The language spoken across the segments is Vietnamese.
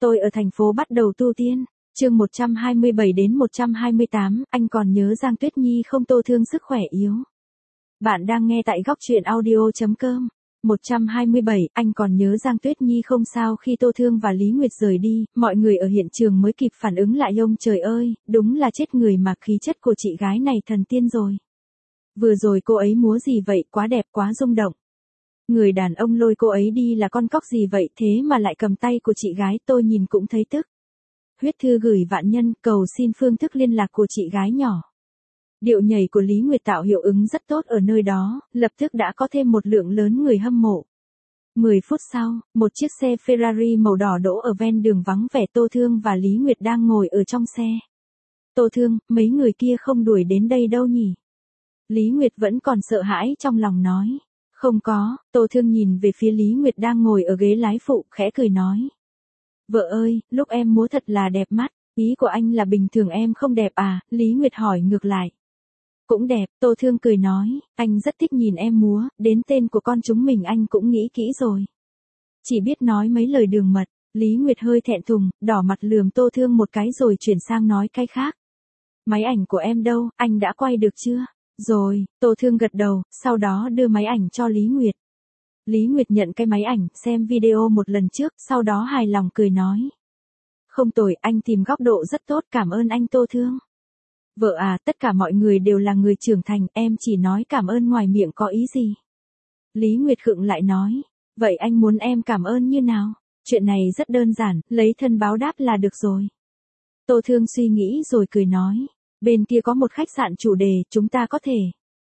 Tôi ở thành phố bắt đầu tu tiên. Chương 127 đến 128, anh còn nhớ Giang Tuyết Nhi không? Tô Thương sức khỏe yếu. Bạn đang nghe tại góc truyện audio.com. 127, anh còn nhớ Giang Tuyết Nhi không? Sao khi Tô Thương và Lý Nguyệt rời đi, mọi người ở hiện trường mới kịp phản ứng lại. Ông trời ơi, đúng là chết người mà, khí chất của chị gái này thần tiên rồi. Vừa rồi cô ấy múa gì vậy, quá đẹp, quá rung động. Người đàn ông lôi cô ấy đi là con cóc gì vậy, thế mà lại cầm tay của chị gái, tôi nhìn cũng thấy tức. Huyết thư gửi vạn nhân, cầu xin phương thức liên lạc của chị gái nhỏ. Điệu nhảy của Lý Nguyệt tạo hiệu ứng rất tốt ở nơi đó, lập tức đã có thêm một lượng lớn người hâm mộ. 10 phút sau, một chiếc xe Ferrari màu đỏ đỗ ở ven đường vắng vẻ. Tô Thương và Lý Nguyệt đang ngồi ở trong xe. Tô Thương, mấy người kia không đuổi đến đây đâu nhỉ? Lý Nguyệt vẫn còn sợ hãi trong lòng nói. Không có. Tô Thương nhìn về phía Lý Nguyệt đang ngồi ở ghế lái phụ, khẽ cười nói. Vợ ơi, lúc em múa thật là đẹp mắt. Ý của anh là bình thường em không đẹp à? Lý Nguyệt hỏi ngược lại. Cũng đẹp, Tô Thương cười nói, anh rất thích nhìn em múa, đến tên của con chúng mình anh cũng nghĩ kỹ rồi. Chỉ biết nói mấy lời đường mật. Lý Nguyệt hơi thẹn thùng, đỏ mặt lườm Tô Thương một cái rồi chuyển sang nói cái khác. Máy ảnh của em đâu, anh đã quay được chưa? Rồi, Tô Thương gật đầu, sau đó đưa máy ảnh cho Lý Nguyệt. Lý Nguyệt nhận cái máy ảnh, xem video một lần trước, sau đó hài lòng cười nói. Không tồi, anh tìm góc độ rất tốt, cảm ơn anh Tô Thương. Vợ à, tất cả mọi người đều là người trưởng thành, em chỉ nói cảm ơn ngoài miệng có ý gì? Lý Nguyệt khựng lại nói. Vậy anh muốn em cảm ơn như nào? Chuyện này rất đơn giản, lấy thân báo đáp là được rồi. Tô Thương suy nghĩ rồi cười nói. Bên kia có một khách sạn chủ đề, chúng ta có thể.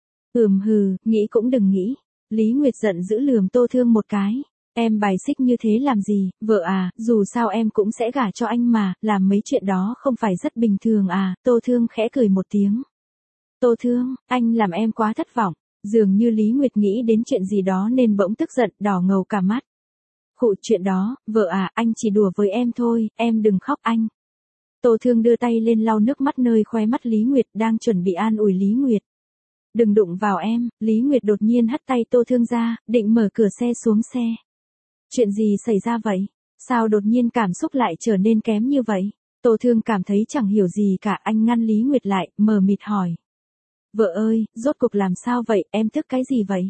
Hừ, nghĩ cũng đừng nghĩ. Lý Nguyệt giận dữ lườm Tô Thương một cái. Em bài xích như thế làm gì, vợ à, dù sao em cũng sẽ gả cho anh mà, làm mấy chuyện đó không phải rất bình thường à? Tô Thương khẽ cười một tiếng. Tô Thương, anh làm em quá thất vọng. Dường như Lý Nguyệt nghĩ đến chuyện gì đó nên bỗng tức giận, đỏ ngầu cả mắt. Khụ, chuyện đó, vợ à, anh chỉ đùa với em thôi, em đừng khóc anh. Tô Thương đưa tay lên lau nước mắt nơi khóe mắt Lý Nguyệt, đang chuẩn bị an ủi Lý Nguyệt. Đừng đụng vào em. Lý Nguyệt đột nhiên hất tay Tô Thương ra, định mở cửa xe xuống xe. Chuyện gì xảy ra vậy? Sao đột nhiên cảm xúc lại trở nên kém như vậy? Tô Thương cảm thấy chẳng hiểu gì cả, anh ngăn Lý Nguyệt lại, mờ mịt hỏi. Vợ ơi, rốt cuộc làm sao vậy, em thức cái gì vậy?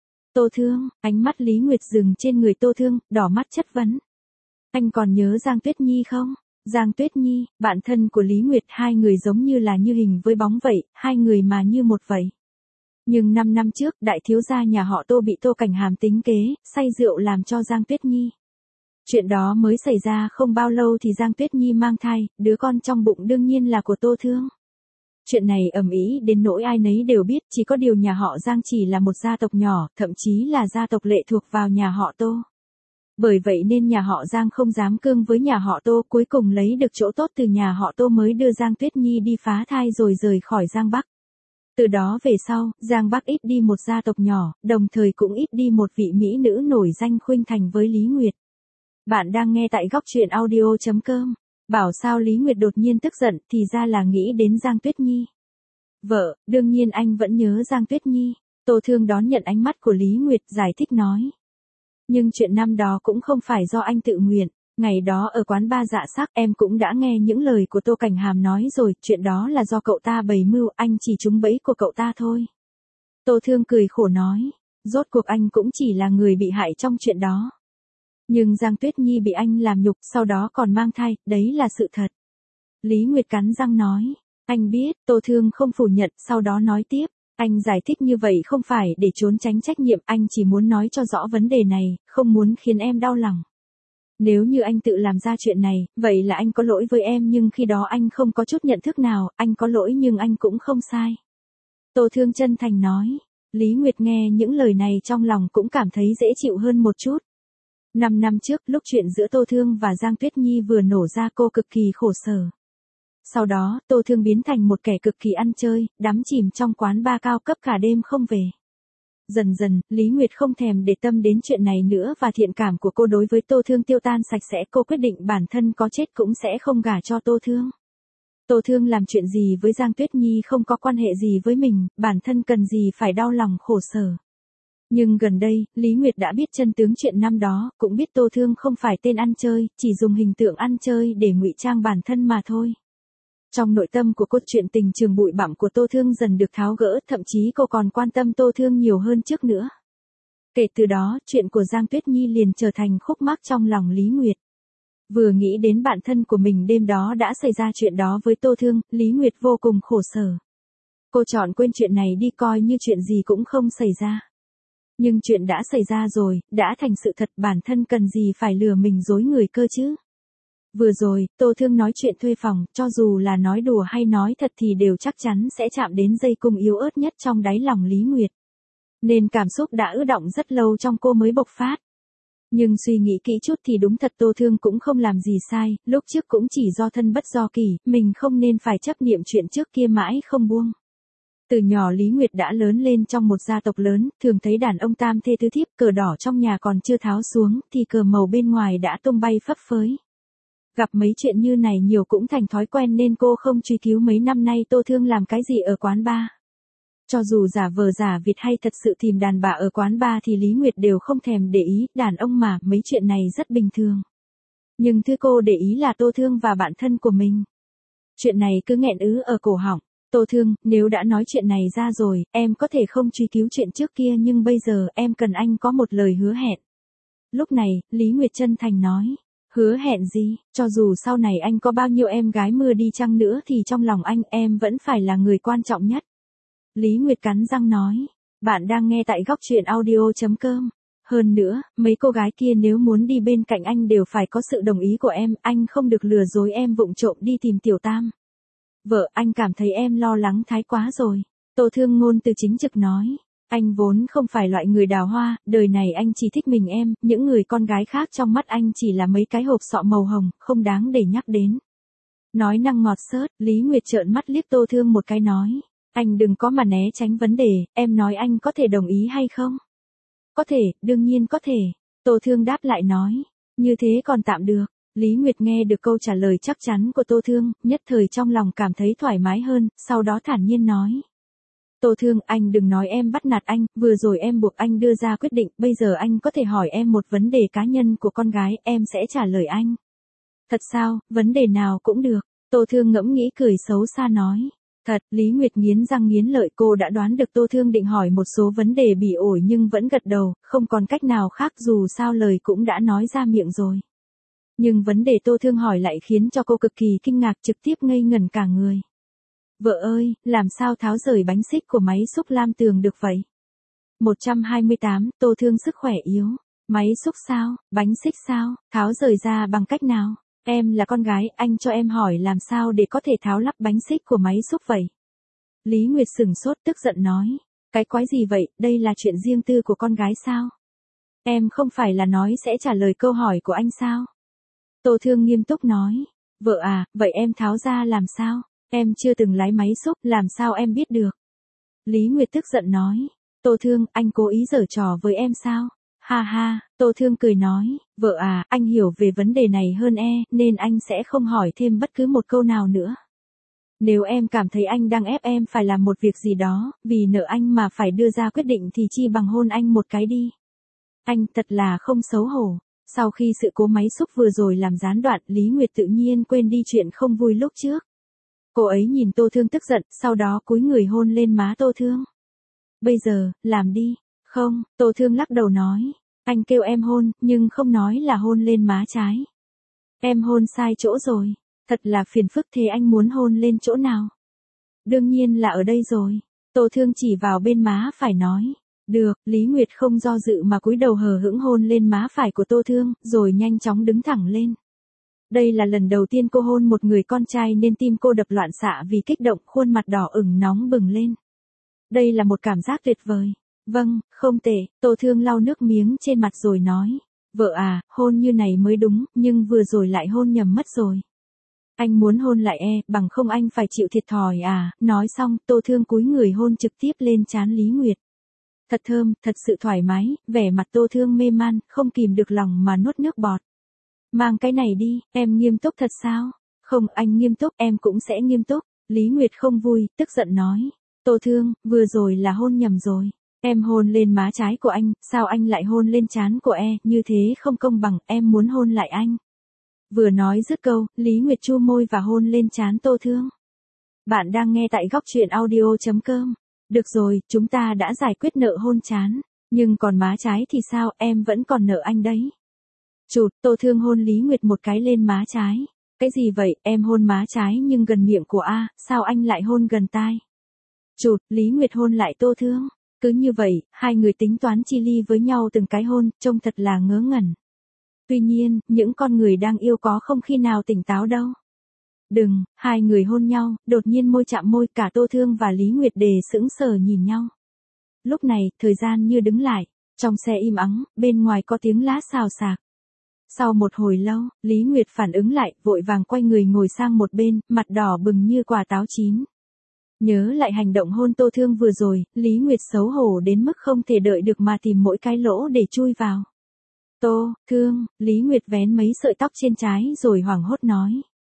Tô Thương, ánh mắt Lý Nguyệt dừng trên người Tô Thương, đỏ mắt chất vấn. Anh còn nhớ Giang Tuyết Nhi không? Giang Tuyết Nhi, bạn thân của Lý Nguyệt, hai người giống như là như hình với bóng vậy, hai người mà như một vậy. Nhưng 5 năm trước, đại thiếu gia nhà họ Tô bị Tô Cảnh Hàm tính kế, say rượu làm cho Giang Tuyết Nhi. Chuyện đó mới xảy ra không bao lâu thì Giang Tuyết Nhi mang thai, đứa con trong bụng đương nhiên là của Tô Thương. Chuyện này ầm ĩ đến nỗi ai nấy đều biết, chỉ có điều nhà họ Giang chỉ là một gia tộc nhỏ, thậm chí là gia tộc lệ thuộc vào nhà họ Tô. Bởi vậy nên nhà họ Giang không dám cương với nhà họ Tô, cuối cùng lấy được chỗ tốt từ nhà họ Tô mới đưa Giang Tuyết Nhi đi phá thai rồi rời khỏi Giang Bắc. Từ đó về sau, Giang Bắc ít đi một gia tộc nhỏ, đồng thời cũng ít đi một vị mỹ nữ nổi danh khuynh thành với Lý Nguyệt. Bạn đang nghe tại góc truyện audio.com. Bảo sao Lý Nguyệt đột nhiên tức giận, thì ra là nghĩ đến Giang Tuyết Nhi. Vợ, đương nhiên anh vẫn nhớ Giang Tuyết Nhi. Tô Thương đón nhận ánh mắt của Lý Nguyệt, giải thích nói. Nhưng chuyện năm đó cũng không phải do anh tự nguyện. Ngày đó ở quán ba Dạ Sắc, em cũng đã nghe những lời của Tô Cảnh Hàm nói rồi, chuyện đó là do cậu ta bày mưu, anh chỉ trúng bẫy của cậu ta thôi. Tô Thương cười khổ nói, rốt cuộc anh cũng chỉ là người bị hại trong chuyện đó. Nhưng Giang Tuyết Nhi bị anh làm nhục, sau đó còn mang thai, đấy là sự thật. Lý Nguyệt cắn răng nói, anh biết. Tô Thương không phủ nhận, sau đó nói tiếp. Anh giải thích như vậy không phải để trốn tránh trách nhiệm, anh chỉ muốn nói cho rõ vấn đề này, không muốn khiến em đau lòng. Nếu như anh tự làm ra chuyện này, vậy là anh có lỗi với em, nhưng khi đó anh không có chút nhận thức nào, anh có lỗi nhưng anh cũng không sai. Tô Thương chân thành nói. Lý Nguyệt nghe những lời này trong lòng cũng cảm thấy dễ chịu hơn một chút. 5 năm trước, lúc chuyện giữa Tô Thương và Giang Tuyết Nhi vừa nổ ra, cô cực kỳ khổ sở. Sau đó, Tô Thương biến thành một kẻ cực kỳ ăn chơi, đắm chìm trong quán bar cao cấp cả đêm không về. Dần dần, Lý Nguyệt không thèm để tâm đến chuyện này nữa và thiện cảm của cô đối với Tô Thương tiêu tan sạch sẽ, cô quyết định bản thân có chết cũng sẽ không gả cho Tô Thương. Tô Thương làm chuyện gì với Giang Tuyết Nhi không có quan hệ gì với mình, bản thân cần gì phải đau lòng khổ sở. Nhưng gần đây, Lý Nguyệt đã biết chân tướng chuyện năm đó, cũng biết Tô Thương không phải tên ăn chơi, chỉ dùng hình tượng ăn chơi để ngụy trang bản thân mà thôi. Trong nội tâm của cốt truyện tình trường bụi bặm của Tô Thương dần được tháo gỡ, thậm chí cô còn quan tâm Tô Thương nhiều hơn trước nữa. Kể từ đó, chuyện của Giang Tuyết Nhi liền trở thành khúc mắc trong lòng Lý Nguyệt. Vừa nghĩ đến bạn thân của mình đêm đó đã xảy ra chuyện đó với Tô Thương, Lý Nguyệt vô cùng khổ sở. Cô chọn quên chuyện này đi coi như chuyện gì cũng không xảy ra. Nhưng chuyện đã xảy ra rồi, đã thành sự thật, bản thân cần gì phải lừa mình dối người cơ chứ. Vừa rồi, Tô Thương nói chuyện thuê phòng, cho dù là nói đùa hay nói thật thì đều chắc chắn sẽ chạm đến dây cung yếu ớt nhất trong đáy lòng Lý Nguyệt. Nên cảm xúc đã ứ đọng rất lâu trong cô mới bộc phát. Nhưng suy nghĩ kỹ chút thì đúng thật Tô Thương cũng không làm gì sai, lúc trước cũng chỉ do thân bất do kỷ, mình không nên phải chấp niệm chuyện trước kia mãi không buông. Từ nhỏ Lý Nguyệt đã lớn lên trong một gia tộc lớn, thường thấy đàn ông tam thê tứ thiếp, cờ đỏ trong nhà còn chưa tháo xuống, thì cờ màu bên ngoài đã tung bay phấp phới. Gặp mấy chuyện như này nhiều cũng thành thói quen nên cô không truy cứu mấy năm nay Tô Thương làm cái gì ở quán bar. Cho dù giả vờ giả vịt hay thật sự tìm đàn bà ở quán bar thì Lý Nguyệt đều không thèm để ý, đàn ông mà, mấy chuyện này rất bình thường. Nhưng thứ cô để ý là Tô Thương và bạn thân của mình. Chuyện này cứ nghẹn ứ ở cổ họng. Tô Thương, nếu đã nói chuyện này ra rồi, em có thể không truy cứu chuyện trước kia nhưng bây giờ em cần anh có một lời hứa hẹn. Lúc này, Lý Nguyệt chân thành nói. Hứa hẹn gì, cho dù sau này anh có bao nhiêu em gái mưa đi chăng nữa thì trong lòng anh em vẫn phải là người quan trọng nhất. Lý Nguyệt cắn răng nói. Bạn đang nghe tại góc truyện audio.com. Hơn nữa, mấy cô gái kia nếu muốn đi bên cạnh anh đều phải có sự đồng ý của em, anh không được lừa dối em vụng trộm đi tìm Tiểu Tam. Vợ, anh cảm thấy em lo lắng thái quá rồi. Tô Thương ngôn từ chính trực nói. Anh vốn không phải loại người đào hoa, đời này anh chỉ thích mình em, những người con gái khác trong mắt anh chỉ là mấy cái hộp sọ màu hồng, không đáng để nhắc đến. Nói năng ngọt xớt, Lý Nguyệt trợn mắt liếc Tô Thương một cái nói. Anh đừng có mà né tránh vấn đề, em nói anh có thể đồng ý hay không? Có thể, đương nhiên có thể. Tô Thương đáp lại nói. Như thế còn tạm được. Lý Nguyệt nghe được câu trả lời chắc chắn của Tô Thương, nhất thời trong lòng cảm thấy thoải mái hơn, sau đó thản nhiên nói. Tô Thương, anh đừng nói em bắt nạt anh, vừa rồi em buộc anh đưa ra quyết định, bây giờ anh có thể hỏi em một vấn đề cá nhân của con gái, em sẽ trả lời anh. Thật sao, vấn đề nào cũng được. Tô Thương ngẫm nghĩ cười xấu xa nói. Thật, Lý Nguyệt nghiến răng nghiến lợi, cô đã đoán được Tô Thương định hỏi một số vấn đề bỉ ổi nhưng vẫn gật đầu, không còn cách nào khác dù sao lời cũng đã nói ra miệng rồi. Nhưng vấn đề Tô Thương hỏi lại khiến cho cô cực kỳ kinh ngạc, trực tiếp ngây ngẩn cả người. Vợ ơi, làm sao tháo rời bánh xích của máy xúc lam tường được vậy? 128, Tô Thương sức khỏe yếu. Máy xúc sao, bánh xích sao, tháo rời ra bằng cách nào? Em là con gái, anh cho em hỏi làm sao để có thể tháo lắp bánh xích của máy xúc vậy? Lý Nguyệt sửng sốt tức giận nói. Cái quái gì vậy, đây là chuyện riêng tư của con gái sao? Em không phải là nói sẽ trả lời câu hỏi của anh sao? Tô Thương nghiêm túc nói. Vợ à, vậy em tháo ra làm sao? Em chưa từng lái máy xúc, làm sao em biết được? Lý Nguyệt tức giận nói. Tô Thương, anh cố ý giở trò với em sao? Ha ha, Tô Thương cười nói. Vợ à, anh hiểu về vấn đề này hơn nên anh sẽ không hỏi thêm bất cứ một câu nào nữa. Nếu em cảm thấy anh đang ép em phải làm một việc gì đó, vì nợ anh mà phải đưa ra quyết định thì chi bằng hôn anh một cái đi. Anh thật là không xấu hổ. Sau khi sự cố máy xúc vừa rồi làm gián đoạn, Lý Nguyệt tự nhiên quên đi chuyện không vui lúc trước. Cô ấy nhìn Tô Thương tức giận, sau đó cúi người hôn lên má Tô Thương. Bây giờ, làm đi. Không, Tô Thương lắc đầu nói. Anh kêu em hôn, nhưng không nói là hôn lên má trái. Em hôn sai chỗ rồi. Thật là phiền phức, thế anh muốn hôn lên chỗ nào? Đương nhiên là ở đây rồi. Tô Thương chỉ vào bên má phải nói. Được, Lý Nguyệt không do dự mà cúi đầu hờ hững hôn lên má phải của Tô Thương, rồi nhanh chóng đứng thẳng lên. Đây là lần đầu tiên cô hôn một người con trai nên tim cô đập loạn xạ vì kích động, khuôn mặt đỏ ửng nóng bừng lên. Đây là một cảm giác tuyệt vời. Vâng, không tệ, Tô Thương lau nước miếng trên mặt rồi nói. Vợ à, hôn như này mới đúng, nhưng vừa rồi lại hôn nhầm mất rồi. Anh muốn hôn lại bằng không anh phải chịu thiệt thòi à, nói xong, Tô Thương cúi người hôn trực tiếp lên trán Lý Nguyệt. Thật thơm, thật sự thoải mái, vẻ mặt Tô Thương mê man, không kìm được lòng mà nuốt nước bọt. Mang cái này đi, em nghiêm túc thật sao? Không, anh nghiêm túc, em cũng sẽ nghiêm túc. Lý Nguyệt không vui, tức giận nói. Tô Thương, vừa rồi là hôn nhầm rồi. Em hôn lên má trái của anh, sao anh lại hôn lên trán của như thế không công bằng, em muốn hôn lại anh. Vừa nói dứt câu, Lý Nguyệt chu môi và hôn lên trán Tô Thương. Bạn đang nghe tại góc truyện audio.com. Được rồi, chúng ta đã giải quyết nợ hôn trán. Nhưng còn má trái thì sao, em vẫn còn nợ anh đấy. Chụt, Tô Thương hôn Lý Nguyệt một cái lên má trái. Cái gì vậy, em hôn má trái nhưng gần miệng của sao anh lại hôn gần tai. Chụt, Lý Nguyệt hôn lại Tô Thương. Cứ như vậy, hai người tính toán chi ly với nhau từng cái hôn, trông thật là ngớ ngẩn. Tuy nhiên, những con người đang yêu có không khi nào tỉnh táo đâu. Đừng, hai người hôn nhau, đột nhiên môi chạm môi, cả Tô Thương và Lý Nguyệt Đề sững sờ nhìn nhau. Lúc này, thời gian như đứng lại, trong xe im ắng, bên ngoài có tiếng lá xào xạc. Sau một hồi lâu, Lý Nguyệt phản ứng lại, vội vàng quay người ngồi sang một bên, mặt đỏ bừng như quả táo chín. Nhớ lại hành động hôn Tô Thương vừa rồi, Lý Nguyệt xấu hổ đến mức không thể đợi được mà tìm mỗi cái lỗ để chui vào. Tô, Thương, Lý Nguyệt vén mấy sợi tóc trên trái rồi hoảng hốt nói.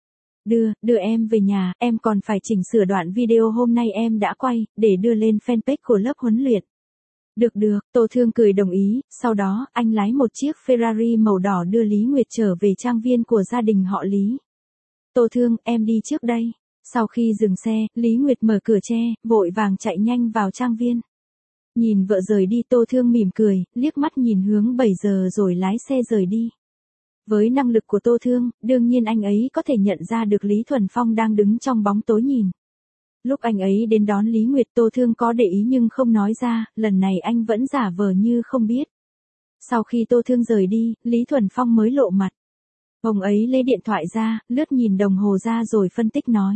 Đưa em về nhà, em còn phải chỉnh sửa đoạn video hôm nay em đã quay, để đưa lên fanpage của lớp huấn luyện. Được, Tô Thương cười đồng ý, sau đó, anh lái một chiếc Ferrari màu đỏ đưa Lý Nguyệt trở về trang viên của gia đình họ Lý. Tô Thương, em đi trước đây. Sau khi dừng xe, Lý Nguyệt mở cửa tre, vội vàng chạy nhanh vào trang viên. Nhìn vợ rời đi Tô Thương mỉm cười, liếc mắt nhìn hướng 7 giờ rồi lái xe rời đi. Với năng lực của Tô Thương, đương nhiên anh ấy có thể nhận ra được Lý Thuần Phong đang đứng trong bóng tối nhìn. Lúc anh ấy đến đón Lý Nguyệt, Tô Thương có để ý nhưng không nói ra, lần này anh vẫn giả vờ như không biết. Sau khi Tô Thương rời đi, Lý Thuần Phong mới lộ mặt. Ông ấy lấy điện thoại ra, lướt nhìn đồng hồ ra rồi phân tích nói.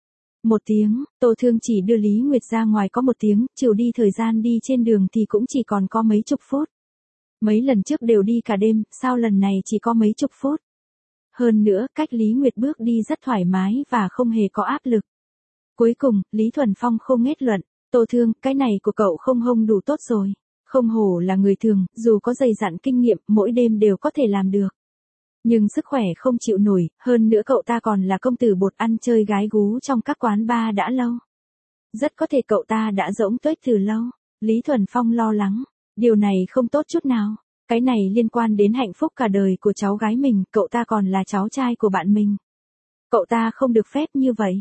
1 tiếng, Tô Thương chỉ đưa Lý Nguyệt ra ngoài có 1 tiếng, trừ đi thời gian đi trên đường thì cũng chỉ còn có mấy chục phút. Mấy lần trước đều đi cả đêm, sao lần này chỉ có mấy chục phút. Hơn nữa, cách Lý Nguyệt bước đi rất thoải mái và không hề có áp lực. Cuối cùng, Lý Thuần Phong không nghét luận, Tô Thương, cái này của cậu không hông đủ tốt rồi. Không hổ là người thường, dù có dày dặn kinh nghiệm, mỗi đêm đều có thể làm được. Nhưng sức khỏe không chịu nổi, hơn nữa cậu ta còn là công tử bột ăn chơi gái gú trong các quán bar đã lâu. Rất có thể cậu ta đã rỗng tuếch từ lâu. Lý Thuần Phong lo lắng, điều này không tốt chút nào. Cái này liên quan đến hạnh phúc cả đời của cháu gái mình, cậu ta còn là cháu trai của bạn mình. Cậu ta không được phép như vậy.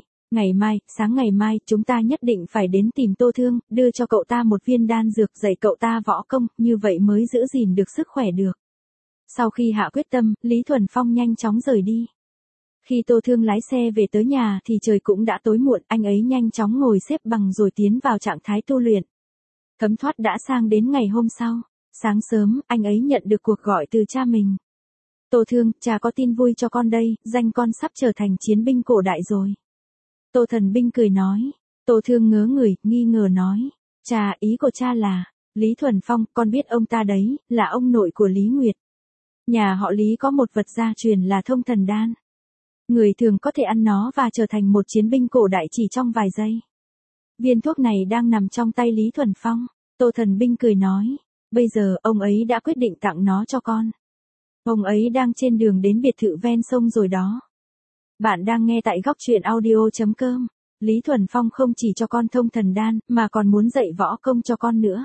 Sáng ngày mai, chúng ta nhất định phải đến tìm Tô Thương, đưa cho cậu ta một viên đan dược dạy cậu ta võ công, như vậy mới giữ gìn được sức khỏe được. Sau khi hạ quyết tâm, Lý Thuần Phong nhanh chóng rời đi. Khi Tô Thương lái xe về tới nhà thì trời cũng đã tối muộn, anh ấy nhanh chóng ngồi xếp bằng rồi tiến vào trạng thái tu luyện. Thấm thoát đã sang đến ngày hôm sau. Sáng sớm, anh ấy nhận được cuộc gọi từ cha mình. Tô Thương, cha có tin vui cho con đây, danh con sắp trở thành chiến binh cổ đại rồi. Tô Thần Binh cười nói. Tô Thương ngớ người, nghi ngờ nói. Cha, ý của cha là, Lý Thuần Phong, con biết ông ta đấy, là ông nội của Lý Nguyệt. Nhà họ Lý có một vật gia truyền là thông thần đan. Người thường có thể ăn nó và trở thành một chiến binh cổ đại chỉ trong vài giây. Viên thuốc này đang nằm trong tay Lý Thuần Phong. Tô Thần Binh cười nói. Bây giờ, ông ấy đã quyết định tặng nó cho con. Ông ấy đang trên đường đến biệt thự ven sông rồi đó. Bạn đang nghe tại góc truyện audio.com. Lý Thuần Phong không chỉ cho con thông thần đan, mà còn muốn dạy võ công cho con nữa.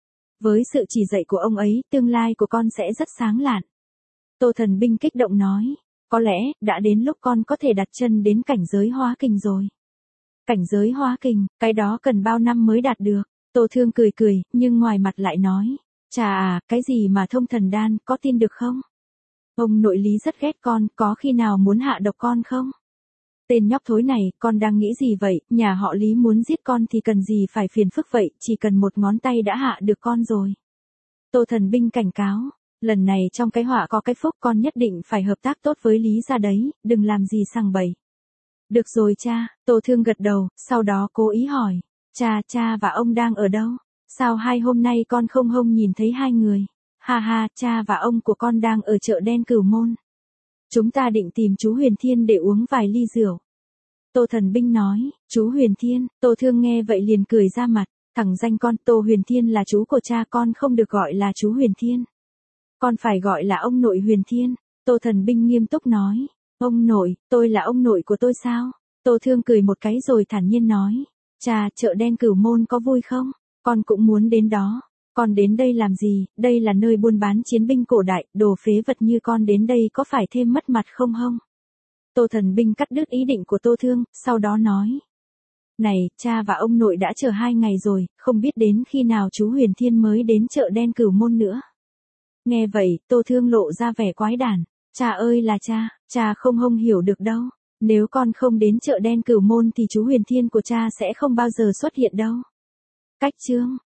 Với sự chỉ dạy của ông ấy, tương lai của con sẽ rất sáng lạn. Tô Thần Binh kích động nói. Có lẽ, đã đến lúc con có thể đặt chân đến cảnh giới hóa kình rồi. Cảnh giới hóa kình, cái đó cần bao năm mới đạt được. Tô Thương cười, nhưng ngoài mặt lại nói. Chà cái gì mà thông thần đan, có tin được không? Ông nội Lý rất ghét con, có khi nào muốn hạ độc con không? Tên nhóc thối này, con đang nghĩ gì vậy, nhà họ Lý muốn giết con thì cần gì phải phiền phức vậy, chỉ cần một ngón tay đã hạ được con rồi. Tô Thần Binh cảnh cáo, lần này trong cái họa có cái phúc, con nhất định phải hợp tác tốt với Lý gia đấy, đừng làm gì sằng bậy. Được rồi cha, Tô Thương gật đầu, sau đó cố ý hỏi, cha và ông đang ở đâu? Sao 2 hôm nay con không nhìn thấy 2 người? Ha, cha và ông của con đang ở chợ đen Cửu Môn. Chúng ta định tìm chú Huyền Thiên để uống vài ly rượu. Tô Thần Binh nói, chú Huyền Thiên, Tô Thương nghe vậy liền cười ra mặt, thằng danh con, Tô Huyền Thiên là chú của cha con, không được gọi là chú Huyền Thiên. Con phải gọi là ông nội Huyền Thiên. Tô Thần Binh nghiêm túc nói, ông nội, tôi là ông nội của tôi sao? Tô Thương cười một cái rồi thản nhiên nói, cha, chợ đen Cửu Môn có vui không? Con cũng muốn đến đó. Con đến đây làm gì, đây là nơi buôn bán chiến binh cổ đại, đồ phế vật như con đến đây có phải thêm mất mặt không hông? Tô Thần Binh cắt đứt ý định của Tô Thương, sau đó nói. Này, cha và ông nội đã chờ 2 ngày rồi, không biết đến khi nào chú Huyền Thiên mới đến chợ đen Cửu Môn nữa. Nghe vậy, Tô Thương lộ ra vẻ quái đản. Cha ơi là cha không hiểu được đâu. Nếu con không đến chợ đen Cửu Môn thì chú Huyền Thiên của cha sẽ không bao giờ xuất hiện đâu. Cách chương